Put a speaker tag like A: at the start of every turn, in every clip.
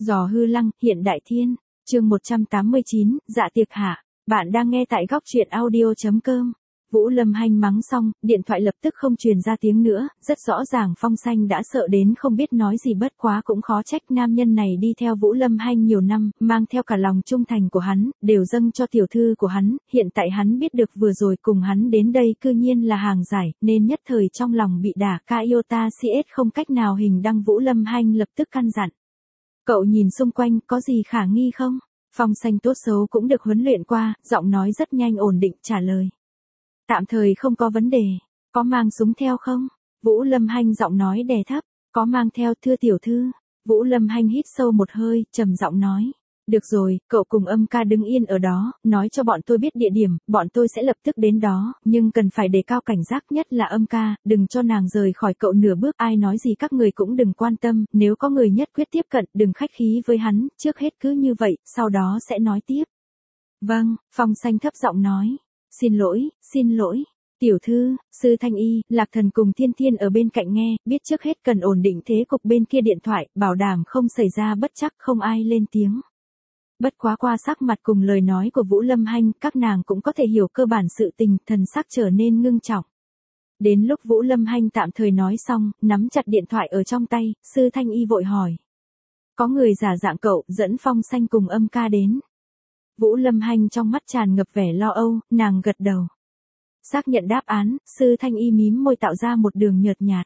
A: Giò hư lăng, hiện đại thiên. Chương 189, dạ tiệc hạ. Bạn đang nghe tại góc truyện audio.com. Vũ Lâm Hanh mắng xong, điện thoại lập tức không truyền ra tiếng nữa, rất rõ ràng Phong Xanh đã sợ đến không biết nói gì, bất quá cũng khó trách nam nhân này đi theo Vũ Lâm Hanh nhiều năm, mang theo cả lòng trung thành của hắn, đều dâng cho tiểu thư của hắn, hiện tại hắn biết được vừa rồi cùng hắn đến đây cư nhiên là hàng giải, nên nhất thời trong lòng bị đả ca iota CS không cách nào hình đăng. Vũ Lâm Hanh lập tức căn dặn. Cậu nhìn xung quanh, có gì khả nghi không? Phong Xanh tốt xấu cũng được huấn luyện qua, giọng nói rất nhanh ổn định trả lời. Tạm thời không có vấn đề. Có mang súng theo không? Vũ Lâm Hanh giọng nói đè thấp. Có mang theo thưa tiểu thư. Vũ Lâm Hanh hít sâu một hơi, trầm giọng nói. Được rồi, cậu cùng Âm ca đứng yên ở đó, nói cho bọn tôi biết địa điểm, bọn tôi sẽ lập tức đến đó, nhưng cần phải đề cao cảnh giác, nhất là Âm ca, đừng cho nàng rời khỏi cậu nửa bước, ai nói gì các người cũng đừng quan tâm, nếu có người nhất quyết tiếp cận, đừng khách khí với hắn, trước hết cứ như vậy, sau đó sẽ nói tiếp. Vâng, Phong Xanh thấp giọng nói. Xin lỗi. Tiểu thư, Sư Thanh Y, Lạc Thần cùng Thiên Thiên ở bên cạnh nghe, biết trước hết cần ổn định thế cục bên kia điện thoại, bảo đảm không xảy ra bất trắc, không ai lên tiếng. Bất quá qua sắc mặt cùng lời nói của Vũ Lâm Hanh, các nàng cũng có thể hiểu cơ bản sự tình, thần sắc trở nên ngưng trọng. Đến lúc Vũ Lâm Hanh tạm thời nói xong, nắm chặt điện thoại ở trong tay, Sư Thanh Y vội hỏi. Có người giả dạng cậu, dẫn Phong Xanh cùng Âm ca đến. Vũ Lâm Hanh trong mắt tràn ngập vẻ lo âu, nàng gật đầu. Xác nhận đáp án, Sư Thanh Y mím môi tạo ra một đường nhợt nhạt.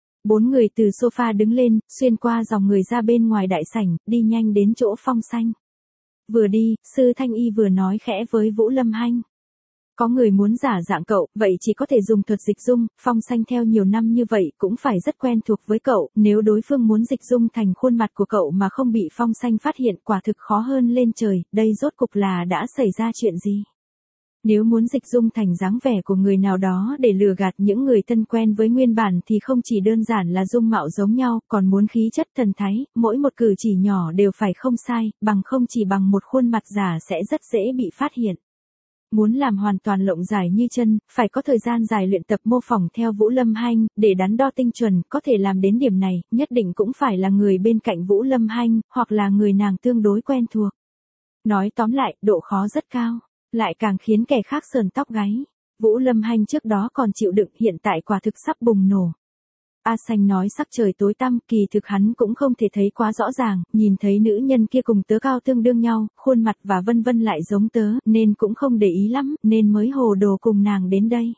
A: 4 người từ sofa đứng lên, xuyên qua dòng người ra bên ngoài đại sảnh, đi nhanh đến chỗ Phong Xanh. Vừa đi, Sư Thanh Y vừa nói khẽ với Vũ Lâm Hanh. Có người muốn giả dạng cậu, vậy chỉ có thể dùng thuật dịch dung, Phong Xanh theo nhiều năm như vậy cũng phải rất quen thuộc với cậu, nếu đối phương muốn dịch dung thành khuôn mặt của cậu mà không bị Phong Xanh phát hiện, quả thực khó hơn lên trời, đây rốt cục là đã xảy ra chuyện gì? Nếu muốn dịch dung thành dáng vẻ của người nào đó để lừa gạt những người thân quen với nguyên bản thì không chỉ đơn giản là dung mạo giống nhau, còn muốn khí chất thần thái, mỗi một cử chỉ nhỏ đều phải không sai, bằng không chỉ bằng một khuôn mặt giả sẽ rất dễ bị phát hiện. Muốn làm hoàn toàn lộng giải như chân, phải có thời gian dài luyện tập mô phỏng theo Vũ Lâm Hanh, để đắn đo tinh chuẩn, có thể làm đến điểm này, nhất định cũng phải là người bên cạnh Vũ Lâm Hanh, hoặc là người nàng tương đối quen thuộc. Nói tóm lại, độ khó rất cao, lại càng khiến kẻ khác sờn tóc gáy. Vũ Lâm Hanh trước đó còn chịu đựng, hiện tại quả thực sắp bùng nổ. A Xanh nói sắc trời tối tăm, kỳ thực hắn cũng không thể thấy quá rõ ràng, nhìn thấy nữ nhân kia cùng tớ cao tương đương nhau, khuôn mặt và vân vân lại giống tớ, nên cũng không để ý lắm, nên mới hồ đồ cùng nàng đến đây.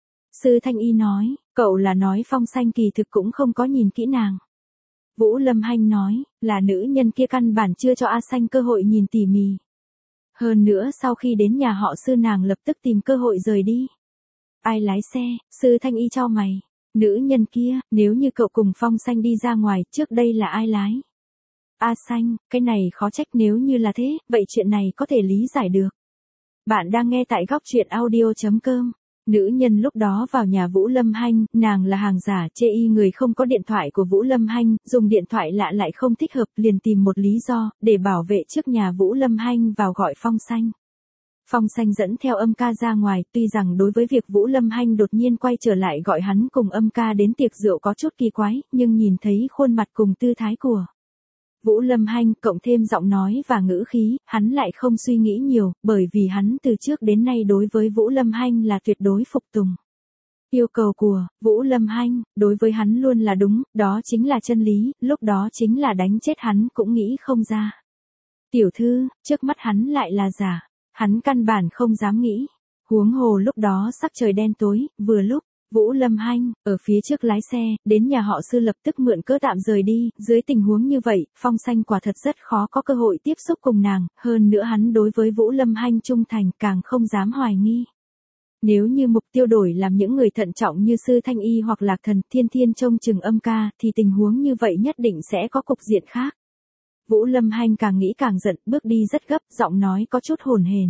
A: Sư Thanh Y nói, cậu là nói Phong Xanh kỳ thực cũng không có nhìn kỹ nàng. Vũ Lâm Hanh nói, là nữ nhân kia căn bản chưa cho A Xanh cơ hội nhìn tỉ mỉ. Hơn nữa sau khi đến nhà họ Sư nàng lập tức tìm cơ hội rời đi. Ai lái xe? Sư Thanh Y chau mày. Nữ nhân kia, nếu như cậu cùng Phong Xanh đi ra ngoài, trước đây là ai lái? A Xanh, cái này khó trách, nếu như là thế, vậy chuyện này có thể lý giải được. Bạn đang nghe tại góc truyện audio.com. Nữ nhân lúc đó vào nhà Vũ Lâm Hanh, nàng là hàng giả, chê y người không có điện thoại của Vũ Lâm Hanh, dùng điện thoại lạ lại không thích hợp, liền tìm một lý do, để bảo vệ trước nhà Vũ Lâm Hanh vào gọi Phong Xanh. Phong Xanh dẫn theo Âm ca ra ngoài, tuy rằng đối với việc Vũ Lâm Hanh đột nhiên quay trở lại gọi hắn cùng Âm ca đến tiệc rượu có chút kỳ quái, nhưng nhìn thấy khuôn mặt cùng tư thái của Vũ Lâm Hanh, cộng thêm giọng nói và ngữ khí, hắn lại không suy nghĩ nhiều, bởi vì hắn từ trước đến nay đối với Vũ Lâm Hanh là tuyệt đối phục tùng. Yêu cầu của Vũ Lâm Hanh, đối với hắn luôn là đúng, đó chính là chân lý, lúc đó chính là đánh chết hắn cũng nghĩ không ra. Tiểu thư, trước mắt hắn lại là giả. Hắn căn bản không dám nghĩ. Huống hồ lúc đó sắc trời đen tối, vừa lúc, Vũ Lâm Hanh, ở phía trước lái xe, đến nhà họ Sư lập tức mượn cớ tạm rời đi, dưới tình huống như vậy, Phong Xanh quả thật rất khó có cơ hội tiếp xúc cùng nàng, hơn nữa hắn đối với Vũ Lâm Hanh trung thành, càng không dám hoài nghi. Nếu như mục tiêu đổi làm những người thận trọng như Sư Thanh Y hoặc Lạc Thần, Thiên Thiên trông chừng Âm ca, thì tình huống như vậy nhất định sẽ có cục diện khác. Vũ Lâm Hanh càng nghĩ càng giận, bước đi rất gấp, giọng nói có chút hồn hển.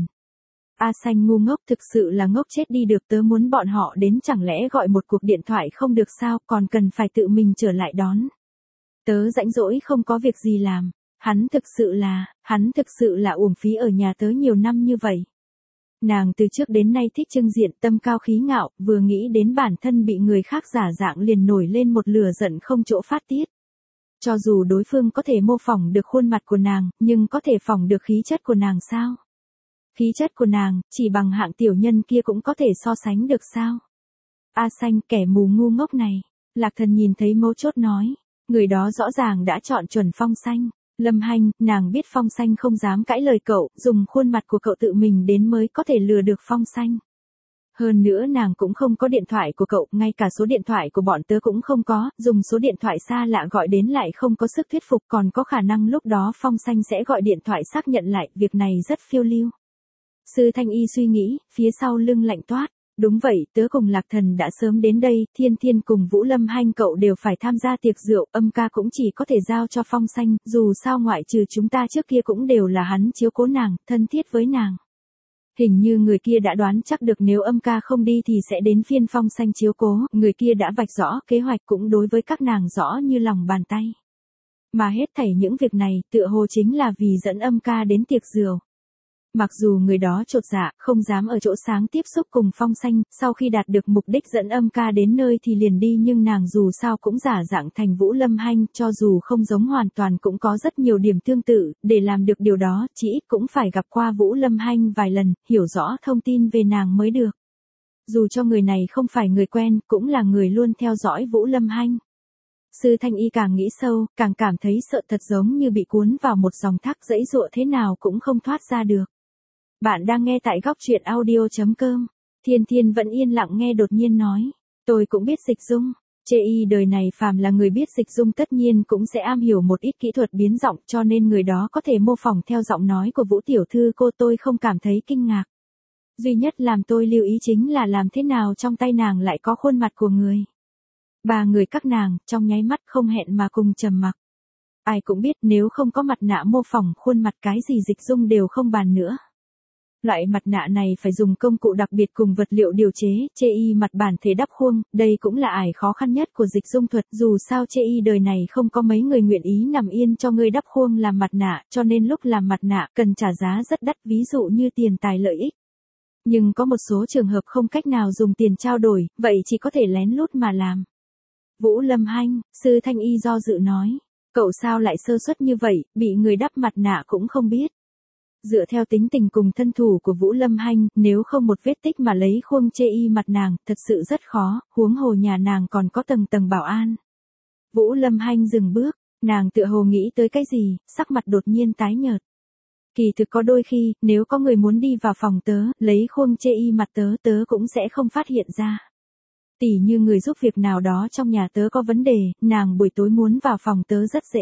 A: A Xanh ngu ngốc, thực sự là ngốc chết đi được, tớ muốn bọn họ đến chẳng lẽ gọi một cuộc điện thoại không được sao, còn cần phải tự mình trở lại đón. Tớ rãnh rỗi không có việc gì làm, hắn thực sự là uổng phí ở nhà tớ nhiều năm như vậy. Nàng từ trước đến nay thích trưng diện, tâm cao khí ngạo, vừa nghĩ đến bản thân bị người khác giả dạng liền nổi lên một lửa giận không chỗ phát tiết. Cho dù đối phương có thể mô phỏng được khuôn mặt của nàng, nhưng có thể phỏng được khí chất của nàng sao? Khí chất của nàng, chỉ bằng hạng tiểu nhân kia cũng có thể so sánh được sao? A Xanh, kẻ mù ngu ngốc này. Lạc Thần nhìn thấy mấu chốt nói. Người đó rõ ràng đã chọn chuẩn Phong Xanh. Lâm Hanh, nàng biết Phong Xanh không dám cãi lời cậu, dùng khuôn mặt của cậu tự mình đến mới có thể lừa được Phong Xanh. Hơn nữa nàng cũng không có điện thoại của cậu, ngay cả số điện thoại của bọn tớ cũng không có, dùng số điện thoại xa lạ gọi đến lại không có sức thuyết phục, còn có khả năng lúc đó Phong Xanh sẽ gọi điện thoại xác nhận lại, việc này rất phiêu lưu. Sư Thanh Y suy nghĩ, phía sau lưng lạnh toát. Đúng vậy, tớ cùng Lạc Thần đã sớm đến đây, Thiên Thiên cùng Vũ Lâm Hanh cậu đều phải tham gia tiệc rượu, Âm ca cũng chỉ có thể giao cho Phong Xanh, dù sao ngoại trừ chúng ta trước kia cũng đều là hắn chiếu cố nàng, thân thiết với nàng. Hình như người kia đã đoán chắc được nếu Âm ca không đi thì sẽ đến phiên Phong Xanh chiếu cố, người kia đã vạch rõ, kế hoạch cũng đối với các nàng rõ như lòng bàn tay. Mà hết thảy những việc này, tựa hồ chính là vì dẫn Âm ca đến tiệc rượu. Mặc dù người đó chột dạ, không dám ở chỗ sáng tiếp xúc cùng Phong Xanh, sau khi đạt được mục đích dẫn Âm ca đến nơi thì liền đi, nhưng nàng dù sao cũng giả dạng thành Vũ Lâm Hanh, cho dù không giống hoàn toàn cũng có rất nhiều điểm tương tự, để làm được điều đó, chỉ ít cũng phải gặp qua Vũ Lâm Hanh vài lần, hiểu rõ thông tin về nàng mới được. Dù cho người này không phải người quen, cũng là người luôn theo dõi Vũ Lâm Hanh. Sư Thanh Y càng nghĩ sâu, càng cảm thấy sợ, thật giống như bị cuốn vào một dòng thác, giãy giụa thế nào cũng không thoát ra được. Bạn đang nghe tại góc truyện audio.com. Thiên Thiên vẫn yên lặng nghe đột nhiên nói. Tôi cũng biết dịch dung. Chê y đời này phàm là người biết dịch dung tất nhiên cũng sẽ am hiểu một ít kỹ thuật biến giọng, cho nên người đó có thể mô phỏng theo giọng nói của Vũ tiểu thư cô, tôi không cảm thấy kinh ngạc. Duy nhất làm tôi lưu ý chính là làm thế nào trong tay nàng lại có khuôn mặt của người. Ba người các nàng, trong nháy mắt không hẹn mà cùng trầm mặc. Ai cũng biết nếu không có mặt nạ mô phỏng khuôn mặt cái gì dịch dung đều không bàn nữa. Loại mặt nạ này phải dùng công cụ đặc biệt cùng vật liệu điều chế, chê y mặt bản thể đắp khuôn, đây cũng là ải khó khăn nhất của dịch dung thuật, dù sao chê y đời này không có mấy người nguyện ý nằm yên cho người đắp khuôn làm mặt nạ, cho nên lúc làm mặt nạ cần trả giá rất đắt, ví dụ như tiền tài lợi ích. Nhưng có một số trường hợp không cách nào dùng tiền trao đổi, vậy chỉ có thể lén lút mà làm. Vũ Lâm Hanh, Sư Thanh Y do dự nói, cậu sao lại sơ suất như vậy, bị người đắp mặt nạ cũng không biết. Dựa theo tính tình cùng thân thủ của Vũ Lâm Hanh, nếu không một vết tích mà lấy khuôn chê y mặt nàng, thật sự rất khó, huống hồ nhà nàng còn có tầng tầng bảo an. Vũ Lâm Hanh dừng bước, nàng tựa hồ nghĩ tới cái gì, sắc mặt đột nhiên tái nhợt. Kỳ thực có đôi khi, nếu có người muốn đi vào phòng tớ, lấy khuôn chê y mặt tớ, tớ cũng sẽ không phát hiện ra. Tỉ như người giúp việc nào đó trong nhà tớ có vấn đề, nàng buổi tối muốn vào phòng tớ rất dễ.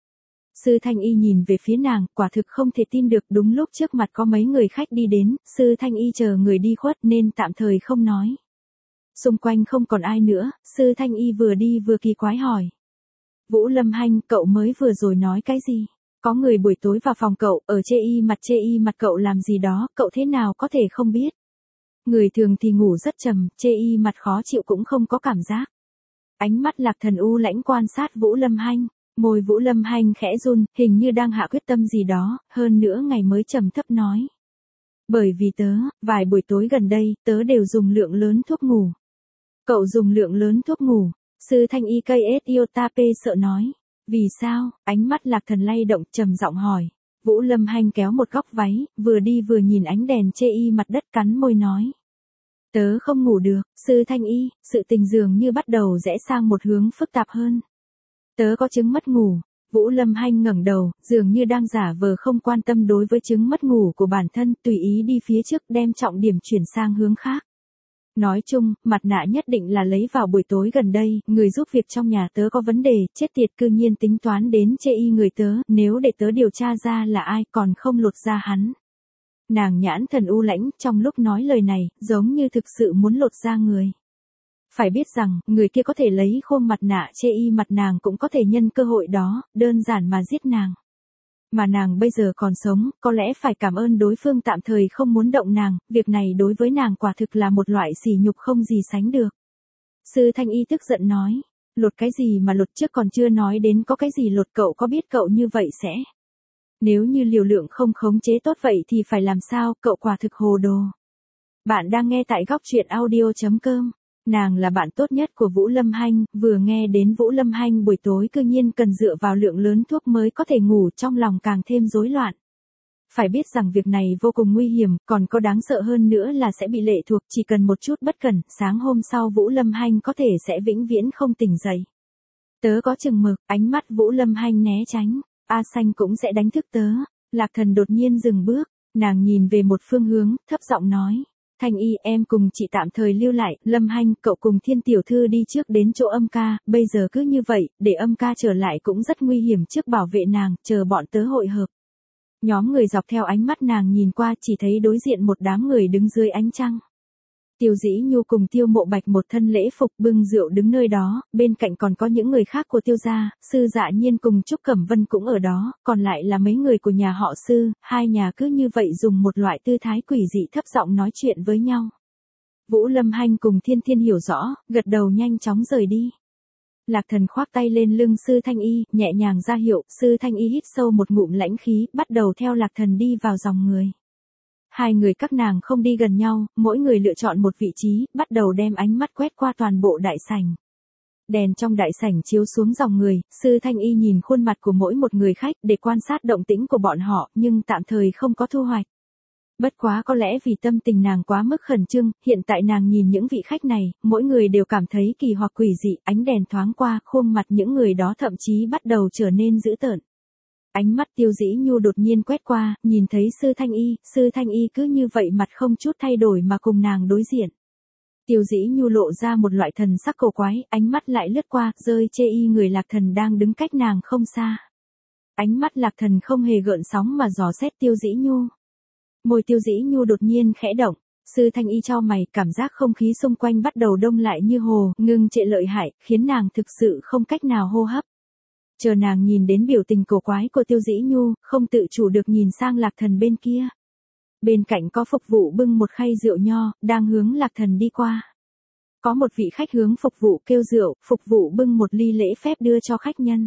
A: Sư Thanh Y nhìn về phía nàng, quả thực không thể tin được, đúng lúc trước mặt có mấy người khách đi đến, Sư Thanh Y chờ người đi khuất nên tạm thời không nói. Xung quanh không còn ai nữa, Sư Thanh Y vừa đi vừa kỳ quái hỏi. Vũ Lâm Hanh, cậu mới vừa rồi nói cái gì? Có người buổi tối vào phòng cậu, ở chê y mặt cậu làm gì đó, cậu thế nào có thể không biết? Người thường thì ngủ rất trầm, chê y mặt khó chịu cũng không có cảm giác. Ánh mắt Lạc Thần u lãnh quan sát Vũ Lâm Hanh. Môi Vũ Lâm Hanh khẽ run, hình như đang hạ quyết tâm gì đó, hơn nữa ngày mới trầm thấp nói. Bởi vì tớ, vài buổi tối gần đây, tớ đều dùng lượng lớn thuốc ngủ. Cậu dùng lượng lớn thuốc ngủ, Sư Thanh Y KS Iotape sợ nói. Vì sao? Ánh mắt Lạc Thần lay động, trầm giọng hỏi. Vũ Lâm Hanh kéo một góc váy, vừa đi vừa nhìn ánh đèn chê y mặt đất, cắn môi nói. Tớ không ngủ được, Sư Thanh Y, sự tình dường như bắt đầu rẽ sang một hướng phức tạp hơn. Tớ có chứng mất ngủ. Vũ Lâm Hanh ngẩng đầu, dường như đang giả vờ không quan tâm đối với chứng mất ngủ của bản thân, tùy ý đi phía trước, đem trọng điểm chuyển sang hướng khác. Nói chung, mặt nạ nhất định là lấy vào buổi tối gần đây, người giúp việc trong nhà tớ có vấn đề, chết tiệt, cư nhiên tính toán đến chê y người tớ, nếu để tớ điều tra ra là ai còn không lột ra hắn. Nàng nhãn thần u lãnh, trong lúc nói lời này, giống như thực sự muốn lột ra người. Phải biết rằng, người kia có thể lấy khuôn mặt nạ chê y mặt nàng cũng có thể nhân cơ hội đó, đơn giản mà giết nàng. Mà nàng bây giờ còn sống, có lẽ phải cảm ơn đối phương tạm thời không muốn động nàng, việc này đối với nàng quả thực là một loại sỉ nhục không gì sánh được. Sư Thanh Y tức giận nói, lột cái gì mà lột, trước còn chưa nói đến có cái gì lột, cậu có biết cậu như vậy sẽ. Nếu như liều lượng không khống chế tốt vậy thì phải làm sao, cậu quả thực hồ đồ. Bạn đang nghe tại góc truyện audio.com. Nàng là bạn tốt nhất của Vũ Lâm Hanh, vừa nghe đến Vũ Lâm Hanh buổi tối cư nhiên cần dựa vào lượng lớn thuốc mới có thể ngủ, trong lòng càng thêm rối loạn. Phải biết rằng việc này vô cùng nguy hiểm, còn có đáng sợ hơn nữa là sẽ bị lệ thuộc, chỉ cần một chút bất cẩn, sáng hôm sau Vũ Lâm Hanh có thể sẽ vĩnh viễn không tỉnh dậy. Tớ có chừng mực, ánh mắt Vũ Lâm Hanh né tránh, A Xanh cũng sẽ đánh thức tớ. Lạc Thần đột nhiên dừng bước, nàng nhìn về một phương hướng, thấp giọng nói. Thanh Y, em cùng chị tạm thời lưu lại, Lâm Hanh, cậu cùng Thiên tiểu thư đi trước đến chỗ Âm ca, bây giờ cứ như vậy, để Âm ca trở lại cũng rất nguy hiểm, trước bảo vệ nàng, chờ bọn tớ hội hợp. Nhóm người dọc theo ánh mắt nàng nhìn qua, chỉ thấy đối diện một đám người đứng dưới ánh trăng. Tiêu Dĩ Nhu cùng Tiêu Mộ Bạch một thân lễ phục bưng rượu đứng nơi đó, bên cạnh còn có những người khác của Tiêu gia, Sư Dạ Nhiên cùng Trúc Cẩm Vân cũng ở đó, còn lại là mấy người của nhà họ Sư, hai nhà cứ như vậy dùng một loại tư thái quỷ dị thấp giọng nói chuyện với nhau. Vũ Lâm Hanh cùng Thiên Thiên hiểu rõ, gật đầu nhanh chóng rời đi. Lạc Thần khoác tay lên lưng Sư Thanh Y, nhẹ nhàng ra hiệu, Sư Thanh Y hít sâu một ngụm lãnh khí, bắt đầu theo Lạc Thần đi vào dòng người. Hai người các nàng không đi gần nhau, mỗi người lựa chọn một vị trí, bắt đầu đem ánh mắt quét qua toàn bộ đại sảnh. Đèn trong đại sảnh chiếu xuống dòng người, Sư Thanh Y nhìn khuôn mặt của mỗi một người khách để quan sát động tĩnh của bọn họ, nhưng tạm thời không có thu hoạch. Bất quá có lẽ vì tâm tình nàng quá mức khẩn trương, hiện tại nàng nhìn những vị khách này, mỗi người đều cảm thấy kỳ hoặc quỷ dị, ánh đèn thoáng qua, khuôn mặt những người đó thậm chí bắt đầu trở nên dữ tợn. Ánh mắt Tiêu Dĩ Nhu đột nhiên quét qua, nhìn thấy Sư Thanh Y cứ như vậy mặt không chút thay đổi mà cùng nàng đối diện. Tiêu Dĩ Nhu lộ ra một loại thần sắc cổ quái, ánh mắt lại lướt qua, rơi chê y người Lạc Thần đang đứng cách nàng không xa. Ánh mắt Lạc Thần không hề gợn sóng mà dò xét Tiêu Dĩ Nhu. Môi Tiêu Dĩ Nhu đột nhiên khẽ động, Sư Thanh Y chau mày, cảm giác không khí xung quanh bắt đầu đông lại như hồ, ngưng trệ lợi hại, khiến nàng thực sự không cách nào hô hấp. Chờ nàng nhìn đến biểu tình cổ quái của Tiêu Dĩ Nhu, không tự chủ được nhìn sang Lạc Thần bên kia. Bên cạnh có phục vụ bưng một khay rượu nho, đang hướng Lạc Thần đi qua. Có một vị khách hướng phục vụ kêu rượu, phục vụ bưng một ly lễ phép đưa cho khách nhân.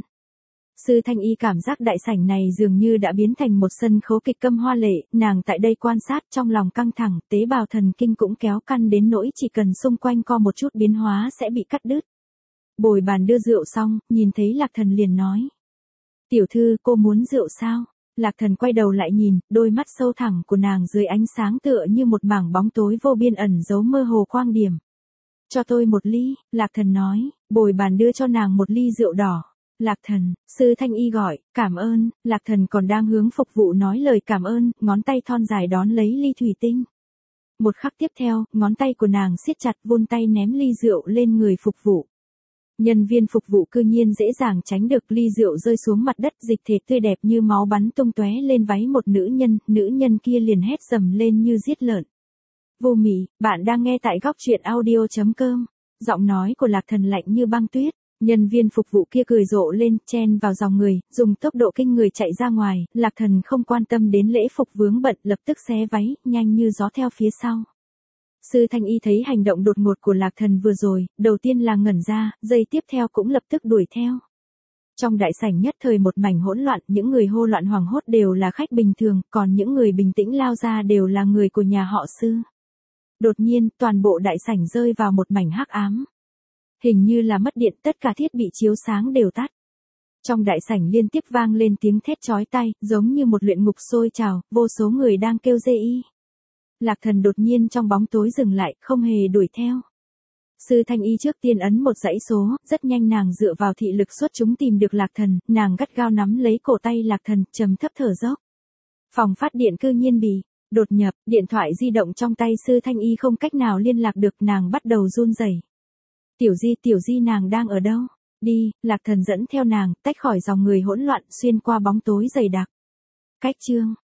A: Sư Thanh Y cảm giác đại sảnh này dường như đã biến thành một sân khấu kịch câm hoa lệ, nàng tại đây quan sát trong lòng căng thẳng, tế bào thần kinh cũng kéo căng đến nỗi chỉ cần xung quanh có một chút biến hóa sẽ bị cắt đứt. Bồi bàn đưa rượu xong, nhìn thấy Lạc Thần liền nói. Tiểu thư, cô muốn rượu sao? Lạc Thần quay đầu lại nhìn, đôi mắt sâu thẳm của nàng dưới ánh sáng tựa như một mảng bóng tối vô biên ẩn giấu mơ hồ quang điểm. Cho tôi một ly, Lạc Thần nói, bồi bàn đưa cho nàng một ly rượu đỏ. Lạc Thần, Sư Thanh Y gọi, cảm ơn, Lạc Thần còn đang hướng phục vụ nói lời cảm ơn, ngón tay thon dài đón lấy ly thủy tinh. Một khắc tiếp theo, ngón tay của nàng siết chặt vươn tay ném ly rượu lên người phục vụ. Nhân viên phục vụ cư nhiên dễ dàng tránh được ly rượu rơi xuống mặt đất, dịch thể tươi đẹp như máu bắn tung tóe lên váy một nữ nhân kia liền hét dầm lên như giết lợn. Vô Mị, bạn đang nghe tại góc truyện audio.com. Giọng nói của Lạc Thần lạnh như băng tuyết. Nhân viên phục vụ kia cười rộ lên, chen vào dòng người, dùng tốc độ kinh người chạy ra ngoài, Lạc Thần không quan tâm đến lễ phục vướng bận, lập tức xé váy, nhanh như gió theo phía sau. Sư Thanh Y thấy hành động đột ngột của Lạc Thần vừa rồi, đầu tiên là ngẩn ra, giây tiếp theo cũng lập tức đuổi theo. Trong đại sảnh nhất thời một mảnh hỗn loạn, những người hô loạn hoảng hốt đều là khách bình thường, còn những người bình tĩnh lao ra đều là người của nhà họ Sư. Đột nhiên, toàn bộ đại sảnh rơi vào một mảnh hắc ám. Hình như là mất điện, tất cả thiết bị chiếu sáng đều tắt. Trong đại sảnh liên tiếp vang lên tiếng thét chói tai, giống như một luyện ngục sôi trào, vô số người đang kêu dê y. Lạc Thần đột nhiên trong bóng tối dừng lại, không hề đuổi theo. Sư Thanh Y trước tiên ấn một dãy số, rất nhanh nàng dựa vào thị lực xuất chúng tìm được Lạc Thần, nàng gắt gao nắm lấy cổ tay Lạc Thần, trầm thấp thở dốc. Phòng phát điện cư nhiên bị đột nhập, điện thoại di động trong tay Sư Thanh Y không cách nào liên lạc được, nàng bắt đầu run rẩy. Tiểu Di nàng đang ở đâu? Đi, Lạc Thần dẫn theo nàng, tách khỏi dòng người hỗn loạn, xuyên qua bóng tối dày đặc. Cách chương